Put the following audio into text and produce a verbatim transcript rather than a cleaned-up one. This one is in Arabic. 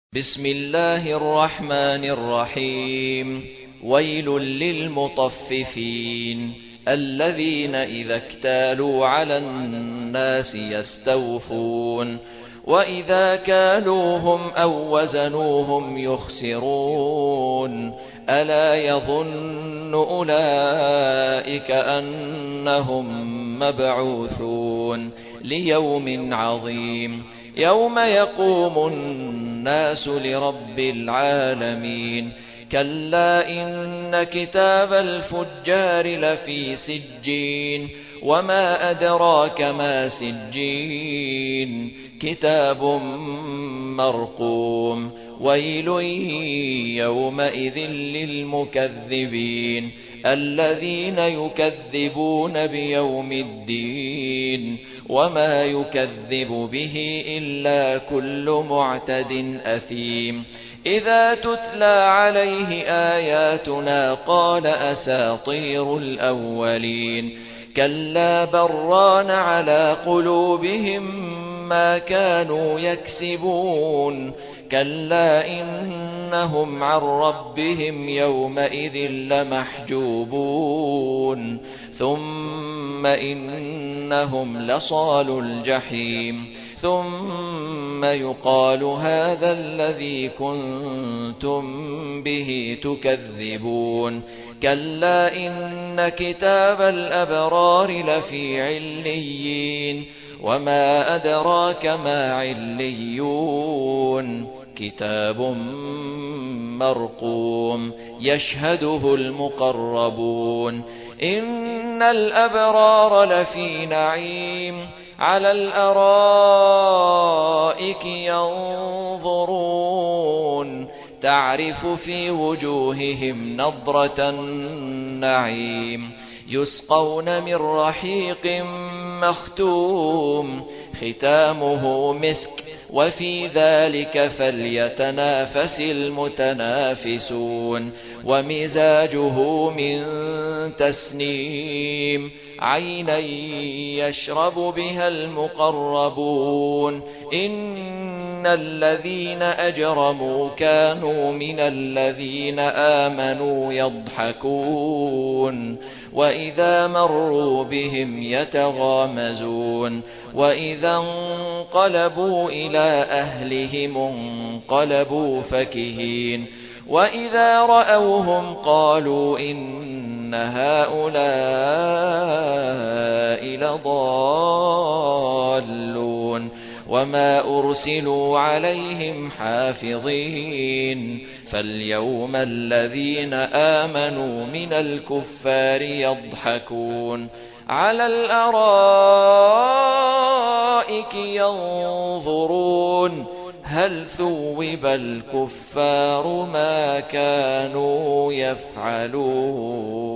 بسم الله الرحمن الرحيم ويل للمطففين الذين إذا اكتالوا على الناس يستوفون وإذا كالوهم أو وزنوهم يخسرون ألا يظن أولئك أنهم مبعوثون ليوم عظيم يوم يقوم الناس لرب العالمين كلا إن كتاب الفجار لفي سجين وما أدراك ما سجين كتاب مرقوم ويل يومئذ للمكذبين الذين يكذبون بيوم الدين وما يكذب به إلا كل معتد أثيم إذا تتلى عليه آياتنا قال أساطير الأولين كلا بران على قلوبهم ما كانوا يكسبون كلا إنهم عن ربهم يومئذ لمحجوبون ثم إنهم لصالوا الجحيم ثم يقال هذا الذي كنتم به تكذبون كلا إن كتاب الأبرار لفي عليين وما أدراك ما عليون كتاب مرقوم يشهده المقربون إن الأبرار لفي نعيم على الأرائك ينظرون تعرف في وجوههم نضرة النعيم يسقون من رحيق مختوم ختامه مسك وفي ذلك فليتنافس المتنافسون ومزاجه من تسنيم عينا يشرب بها المقربون إن الذين أجرموا كانوا من الذين آمنوا يضحكون وإذا مروا بهم يتغامزون وإذا انقلبوا إلى أهلهم انقلبوا فكهين وإذا رأوهم قالوا إن هؤلاء لضالون وما أرسلوا عليهم حافظين فاليوم الذين آمنوا من الكفار يضحكون على الأرائك ينظرون هل ثوب الكفار ما كانوا يفعلون.